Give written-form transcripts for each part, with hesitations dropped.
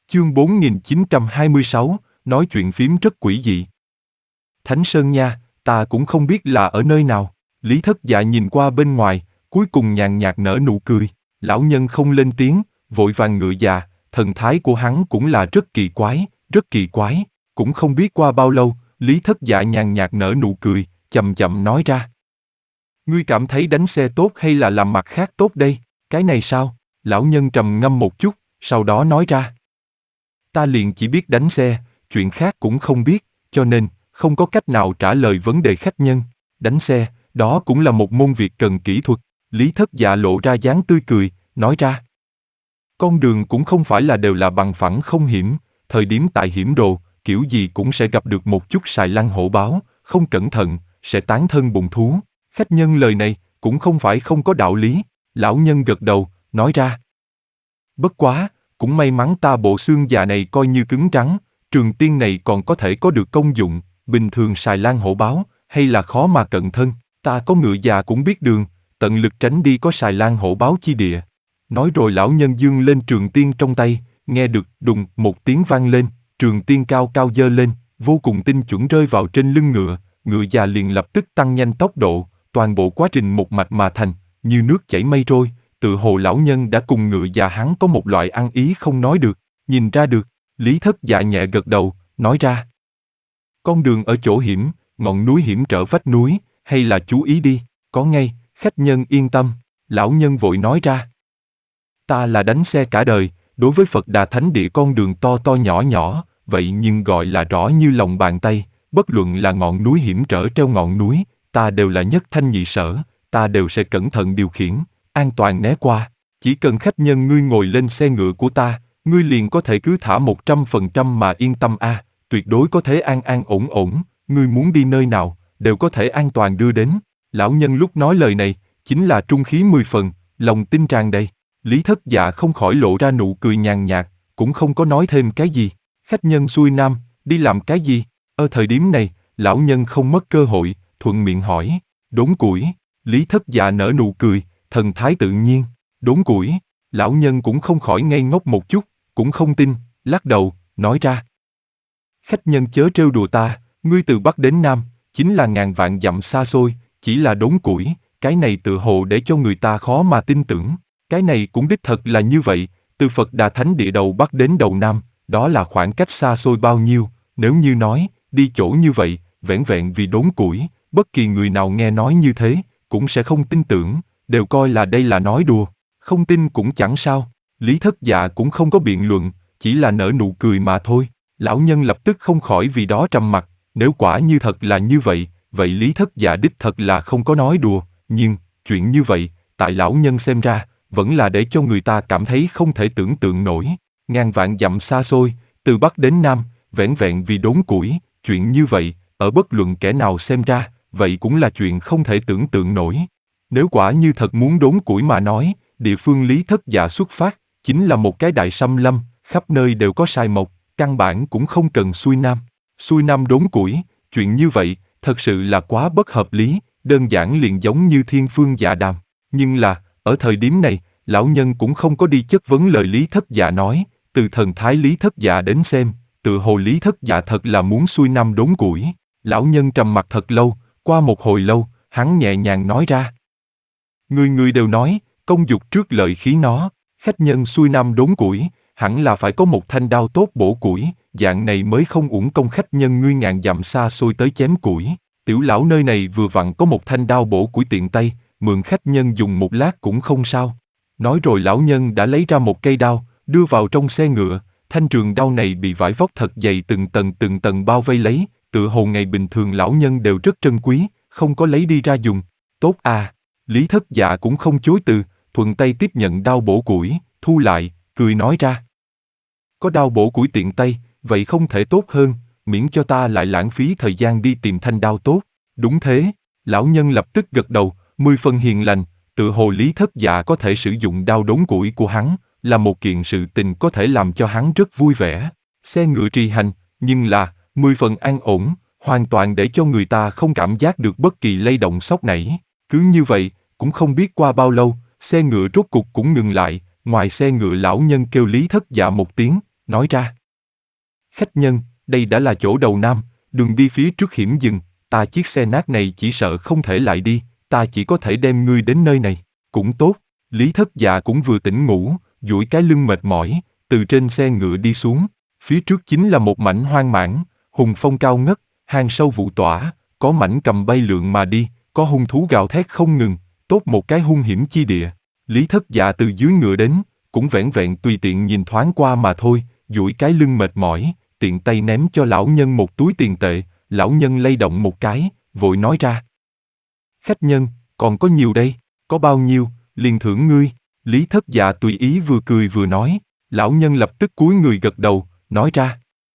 Chương 4926, nói chuyện phím rất quỷ dị. Thánh Sơn nha, ta cũng không biết là ở nơi nào. Lý Thất Dạ nhìn qua bên ngoài, cuối cùng nhàn nhạt nở nụ cười. Lão nhân không lên tiếng, vội vàng ngựa già, thần thái của hắn cũng là rất kỳ quái, rất kỳ quái. Cũng không biết qua bao lâu, Lý Thất Dạ nhàn nhạt nở nụ cười, chậm chậm nói ra. Ngươi cảm thấy đánh xe tốt hay là làm mặt khác tốt đây? Cái này sao? Lão nhân trầm ngâm một chút, sau đó nói ra. Ta liền chỉ biết đánh xe, chuyện khác cũng không biết, cho nên, không có cách nào trả lời vấn đề khách nhân. Đánh xe, đó cũng là một môn việc cần kỹ thuật. Lý Thất Dạ lộ ra dáng tươi cười, nói ra. Con đường cũng không phải là đều là bằng phẳng không hiểm, thời điểm tại hiểm đồ, kiểu gì cũng sẽ gặp được một chút xài lang hổ báo, không cẩn thận, sẽ tán thân bụng thú. Khách nhân lời này, cũng không phải không có đạo lý. Lão nhân gật đầu, nói ra. Bất quá, cũng may mắn ta bộ xương già này coi như cứng rắn, trường tiên này còn có thể có được công dụng, bình thường xài lang hổ báo, hay là khó mà cận thân, ta có ngựa già cũng biết đường, tận lực tránh đi có xài lang hổ báo chi địa. Nói rồi lão nhân dương lên trường tiên trong tay, nghe được đùng một tiếng vang lên, trường tiên cao cao giơ lên, vô cùng tinh chuẩn rơi vào trên lưng ngựa, ngựa già liền lập tức tăng nhanh tốc độ, toàn bộ quá trình một mạch mà thành, như nước chảy mây trôi. Tự hồ lão nhân đã cùng ngựa già hắn có một loại ăn ý không nói được, nhìn ra được. Lý Thất Dạ nhẹ gật đầu, nói ra. Con đường ở chỗ hiểm, ngọn núi hiểm trở vách núi, hay là chú ý đi, có ngay, khách nhân yên tâm. Lão nhân vội nói ra. Ta là đánh xe cả đời, đối với Phật Đà Thánh Địa con đường to to nhỏ nhỏ, vậy nhưng gọi là rõ như lòng bàn tay, bất luận là ngọn núi hiểm trở treo ngọn núi, ta đều là nhất thanh nhị sở, ta đều sẽ cẩn thận điều khiển, an toàn né qua. Chỉ cần khách nhân ngươi ngồi lên xe ngựa của ta, ngươi liền có thể cứ thả 100% mà yên tâm a, tuyệt đối có thể an an ổn ổn, ngươi muốn đi nơi nào, đều có thể an toàn đưa đến. Lão nhân lúc nói lời này, chính là trung khí 10 phần, lòng tin tràn đầy. Lý Thất Dạ không khỏi lộ ra nụ cười nhàn nhạt, cũng không có nói thêm cái gì. Khách nhân xuôi nam, đi làm cái gì? Ở thời điểm này, lão nhân không mất cơ hội, thuận miệng hỏi. Đốn củi. Lý Thất Dạ nở nụ cười, thần thái tự nhiên. Đốn củi. Lão nhân cũng không khỏi ngây ngốc một chút, cũng không tin, lắc đầu, nói ra. Khách nhân chớ trêu đùa ta, ngươi từ Bắc đến Nam, chính là ngàn vạn dặm xa xôi, chỉ là đốn củi, cái này tự hồ để cho người ta khó mà tin tưởng. Cái này cũng đích thật là như vậy, từ Phật Đà Thánh Địa đầu Bắc đến đầu Nam, đó là khoảng cách xa xôi bao nhiêu, nếu như nói, đi chỗ như vậy, vẻn vẹn vì đốn củi, bất kỳ người nào nghe nói như thế, cũng sẽ không tin tưởng, đều coi là đây là nói đùa, không tin cũng chẳng sao. Lý Thất Dạ cũng không có biện luận, chỉ là nở nụ cười mà thôi. Lão nhân lập tức không khỏi vì đó trầm mặc, nếu quả như thật là như vậy, vậy Lý Thất Dạ đích thật là không có nói đùa, nhưng, chuyện như vậy, tại lão nhân xem ra, vẫn là để cho người ta cảm thấy không thể tưởng tượng nổi. Ngàn vạn dặm xa xôi, từ Bắc đến Nam, vẻn vẹn vì đốn củi, chuyện như vậy, ở bất luận kẻ nào xem ra, vậy cũng là chuyện không thể tưởng tượng nổi. Nếu quả như thật muốn đốn củi mà nói, địa phương Lý Thất Dạ xuất phát, chính là một cái đại xâm lâm, khắp nơi đều có sài mộc, căn bản cũng không cần xuôi nam. Xuôi nam đốn củi, chuyện như vậy, thật sự là quá bất hợp lý, đơn giản liền giống như thiên phương dạ đàm. Nhưng là, ở thời điểm này, lão nhân cũng không có đi chất vấn lời Lý Thất Dạ nói, từ thần thái Lý Thất Dạ đến xem, tự hồ Lý Thất Dạ thật là muốn xuôi nam đốn củi. Lão nhân trầm mặc thật lâu, qua một hồi lâu, hắn nhẹ nhàng nói ra. Người đều nói, công dục trước lợi khí nó, khách nhân xuôi nam đốn củi, hẳn là phải có một thanh đao tốt bổ củi, dạng này mới không uổng công khách nhân ngươi ngàn dặm xa xôi tới chém củi. Tiểu lão nơi này vừa vặn có một thanh đao bổ củi tiện tay, mượn khách nhân dùng một lát cũng không sao. Nói rồi lão nhân đã lấy ra một cây đao, đưa vào trong xe ngựa, thanh trường đao này bị vải vóc thật dày từng tầng bao vây lấy, tựa hồ ngày bình thường lão nhân đều rất trân quý, không có lấy đi ra dùng. Tốt à, Lý Thất Dạ cũng không chối từ, thuận tay tiếp nhận đao bổ củi, thu lại, cười nói ra. Có đao bổ củi tiện tay, vậy không thể tốt hơn, miễn cho ta lại lãng phí thời gian đi tìm thanh đao tốt. Đúng thế, lão nhân lập tức gật đầu, 10 phần hiền lành, tự hồ Lý Thất Dạ có thể sử dụng đao đốn củi của hắn, là một kiện sự tình có thể làm cho hắn rất vui vẻ. Xe ngựa trì hành, nhưng là, 10 phần an ổn, hoàn toàn để cho người ta không cảm giác được bất kỳ lay động sốc nảy. Cứ như vậy, cũng không biết qua bao lâu, xe ngựa rốt cục cũng ngừng lại, ngoài xe ngựa lão nhân kêu Lý Thất Dạ một tiếng, nói ra. Khách nhân, đây đã là chỗ đầu Nam, đường đi phía trước hiểm dừng, ta chiếc xe nát này chỉ sợ không thể lại đi, ta chỉ có thể đem ngươi đến nơi này. Cũng tốt, Lý Thất Dạ cũng vừa tỉnh ngủ, duỗi cái lưng mệt mỏi, từ trên xe ngựa đi xuống. Phía trước chính là một mảnh hoang mãn, hùng phong cao ngất, hang sâu vụ tỏa, có mảnh cầm bay lượn mà đi, có hung thú gào thét không ngừng, tốt một cái hung hiểm chi địa. Lý Thất Dạ từ dưới ngựa đến, cũng vẻn vẹn tùy tiện nhìn thoáng qua mà thôi, duỗi cái lưng mệt mỏi, tiện tay ném cho lão nhân một túi tiền tệ, lão nhân lay động một cái, vội nói ra. Khách nhân, còn có nhiều đây, có bao nhiêu, liền thưởng ngươi. Lý Thất Dạ tùy ý vừa cười vừa nói, lão nhân lập tức cúi người gật đầu, nói ra.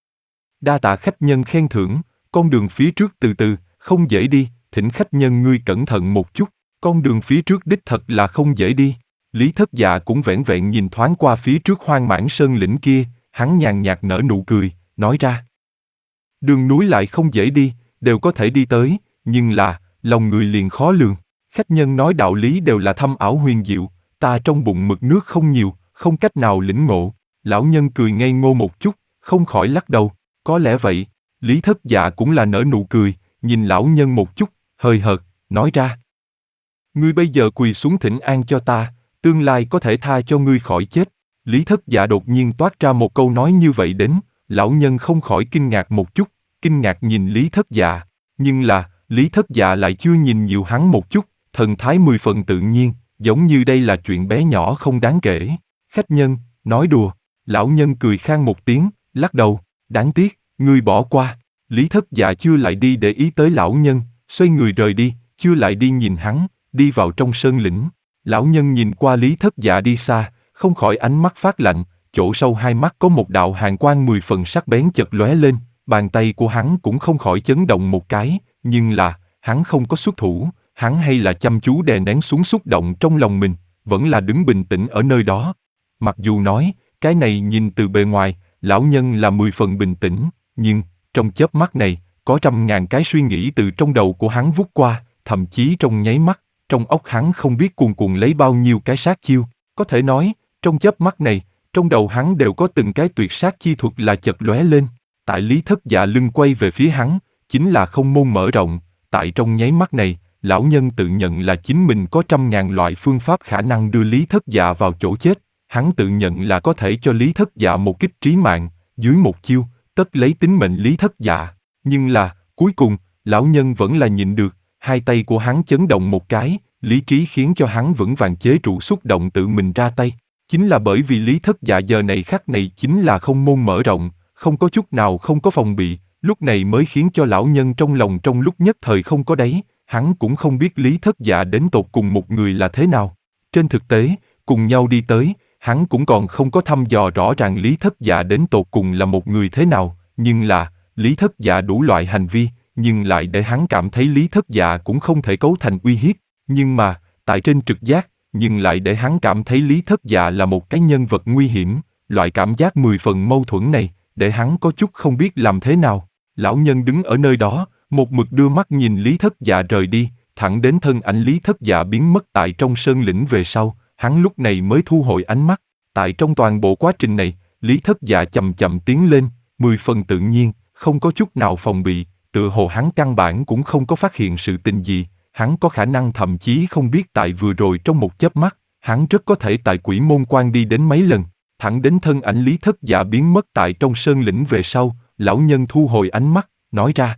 Đa tạ khách nhân khen thưởng, con đường phía trước từ từ, không dễ đi, thỉnh khách nhân ngươi cẩn thận một chút, con đường phía trước đích thật là không dễ đi. Lý Thất Dạ cũng vẻn vẹn nhìn thoáng qua phía trước hoang mãn sơn lĩnh kia, hắn nhàn nhạt nở nụ cười, nói ra. Đường núi lại không dễ đi, đều có thể đi tới, nhưng là, lòng người liền khó lường. Khách nhân nói đạo lý đều là thâm ảo huyền diệu, ta trong bụng mực nước không nhiều, không cách nào lĩnh ngộ. Lão nhân cười ngây ngô một chút, không khỏi lắc đầu, có lẽ vậy. Lý Thất Dạ cũng là nở nụ cười, nhìn lão nhân một chút, hời hợt, nói ra. Ngươi bây giờ quỳ xuống thỉnh an cho ta, tương lai có thể tha cho ngươi khỏi chết. Lý Thất Dạ đột nhiên toát ra một câu nói như vậy đến, lão nhân không khỏi kinh ngạc một chút, kinh ngạc nhìn Lý Thất Dạ, nhưng là, Lý Thất Dạ lại chưa nhìn nhiều hắn một chút, thần thái 10 phần tự nhiên, giống như đây là chuyện bé nhỏ không đáng kể. Khách nhân, nói đùa, lão nhân cười khan một tiếng, lắc đầu, đáng tiếc, ngươi bỏ qua. Lý Thất Dạ chưa lại đi để ý tới lão nhân, xoay người rời đi, chưa lại đi nhìn hắn, đi vào trong sơn lĩnh. Lão nhân nhìn qua Lý Thất Dạ đi xa, không khỏi ánh mắt phát lạnh, chỗ sâu hai mắt có một đạo hàn quang 10 phần sắc bén chợt lóe lên, bàn tay của hắn cũng không khỏi chấn động một cái, nhưng là, hắn không có xuất thủ, hắn hay là chăm chú đè nén xuống xúc động trong lòng mình, vẫn là đứng bình tĩnh ở nơi đó. Mặc dù nói, cái này nhìn từ bề ngoài, lão nhân là 10 phần bình tĩnh, nhưng, trong chớp mắt này, có trăm ngàn cái suy nghĩ từ trong đầu của hắn vút qua, thậm chí trong nháy mắt, trong óc hắn không biết cuồn cuộn lấy bao nhiêu cái sát chiêu, có thể nói, trong chớp mắt này, trong đầu hắn đều có từng cái tuyệt sát chi thuật là chợt lóe lên. Tại Lý Thất Dạ lưng quay về phía hắn, chính là không môn mở rộng, tại trong nháy mắt này, lão nhân tự nhận là chính mình có trăm ngàn loại phương pháp khả năng đưa Lý Thất Dạ vào chỗ chết, hắn tự nhận là có thể cho Lý Thất Dạ một kích trí mạng, dưới một chiêu, tất lấy tính mệnh Lý Thất Dạ, nhưng là, cuối cùng, lão nhân vẫn là nhịn được, hai tay của hắn chấn động một cái, lý trí khiến cho hắn vững vàng chế trụ xúc động tự mình ra tay. Chính là bởi vì Lý Thất Dạ giờ này khắc này chính là không môn mở rộng, không có chút nào không có phòng bị, lúc này mới khiến cho lão nhân trong lòng trong lúc nhất thời không có đáy, hắn cũng không biết Lý Thất Dạ đến tột cùng một người là thế nào. Trên thực tế, cùng nhau đi tới, hắn cũng còn không có thăm dò rõ ràng Lý Thất Dạ đến tột cùng là một người thế nào, nhưng là, Lý Thất Dạ đủ loại hành vi, nhưng lại để hắn cảm thấy Lý Thất Dạ cũng không thể cấu thành uy hiếp, nhưng mà, tại trên trực giác, nhưng lại để hắn cảm thấy Lý Thất Dạ là một cái nhân vật nguy hiểm, loại cảm giác 10 phần mâu thuẫn này, để hắn có chút không biết làm thế nào. Lão nhân đứng ở nơi đó, một mực đưa mắt nhìn Lý Thất Dạ rời đi, thẳng đến thân ảnh Lý Thất Dạ biến mất tại trong sơn lĩnh về sau, hắn lúc này mới thu hồi ánh mắt. Tại trong toàn bộ quá trình này, Lý Thất Dạ chậm chậm tiến lên, 10 phần tự nhiên, không có chút nào phòng bị, tựa hồ hắn căn bản cũng không có phát hiện sự tình gì, hắn có khả năng thậm chí không biết tại vừa rồi trong một chớp mắt, hắn rất có thể tại Quỷ Môn Quan đi đến mấy lần, thẳng đến thân ảnh Lý Thất Dạ biến mất tại trong sơn lĩnh về sau, lão nhân thu hồi ánh mắt, nói ra.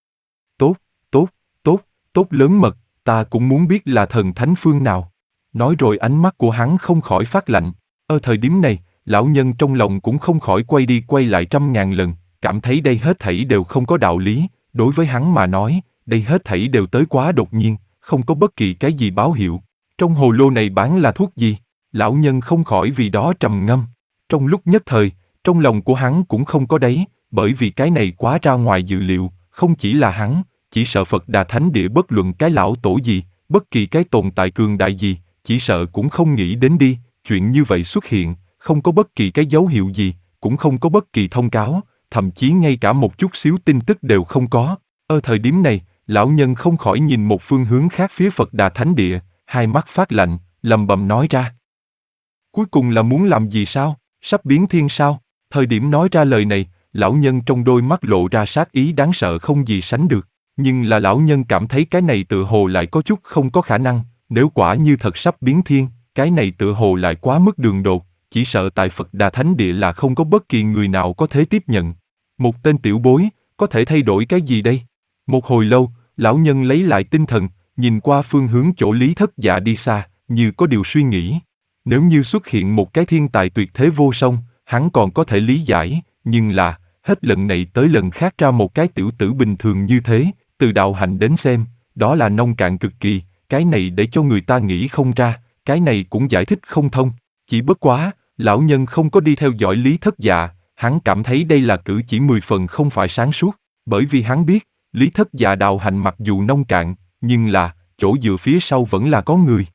Tốt, tốt, tốt, tốt lớn mật, ta cũng muốn biết là thần thánh phương nào. Nói rồi ánh mắt của hắn không khỏi phát lạnh. Ở thời điểm này, lão nhân trong lòng cũng không khỏi quay đi quay lại trăm ngàn lần, cảm thấy đây hết thảy đều không có đạo lý, đối với hắn mà nói, đây hết thảy đều tới quá đột nhiên, không có bất kỳ cái gì báo hiệu. Trong hồ lô này bán là thuốc gì? Lão nhân không khỏi vì đó trầm ngâm. Trong lúc nhất thời, trong lòng của hắn cũng không có đáy, bởi vì cái này quá ra ngoài dự liệu, không chỉ là hắn, chỉ sợ Phật Đà Thánh Địa bất luận cái lão tổ gì, bất kỳ cái tồn tại cường đại gì, chỉ sợ cũng không nghĩ đến đi, chuyện như vậy xuất hiện, không có bất kỳ cái dấu hiệu gì, cũng không có bất kỳ thông cáo, thậm chí ngay cả một chút xíu tin tức đều không có. Ở thời điểm này, lão nhân không khỏi nhìn một phương hướng khác phía Phật Đà Thánh Địa, hai mắt phát lạnh, lầm bầm nói ra. Cuối cùng là muốn làm gì sao? Sắp biến thiên sao? Thời điểm nói ra lời này, lão nhân trong đôi mắt lộ ra sát ý đáng sợ không gì sánh được. Nhưng là lão nhân cảm thấy cái này tựa hồ lại có chút không có khả năng, nếu quả như thật sắp biến thiên, cái này tựa hồ lại quá mức đường đột, chỉ sợ tại Phật Đà Thánh Địa là không có bất kỳ người nào có thể tiếp nhận. Một tên tiểu bối, có thể thay đổi cái gì đây? Một hồi lâu, lão nhân lấy lại tinh thần, nhìn qua phương hướng chỗ Lý Thất Dạ đi xa, như có điều suy nghĩ. Nếu như xuất hiện một cái thiên tài tuyệt thế vô song, hắn còn có thể lý giải, nhưng là, hết lần này tới lần khác ra một cái tiểu tử bình thường như thế, từ đạo hạnh đến xem, đó là nông cạn cực kỳ, cái này để cho người ta nghĩ không ra, cái này cũng giải thích không thông. Chỉ bất quá, lão nhân không có đi theo dõi Lý Thất Dạ, hắn cảm thấy đây là cử chỉ 10 phần không phải sáng suốt, bởi vì hắn biết, Lý Thất Dạ đạo hạnh mặc dù nông cạn, nhưng là, chỗ dựa phía sau vẫn là có người.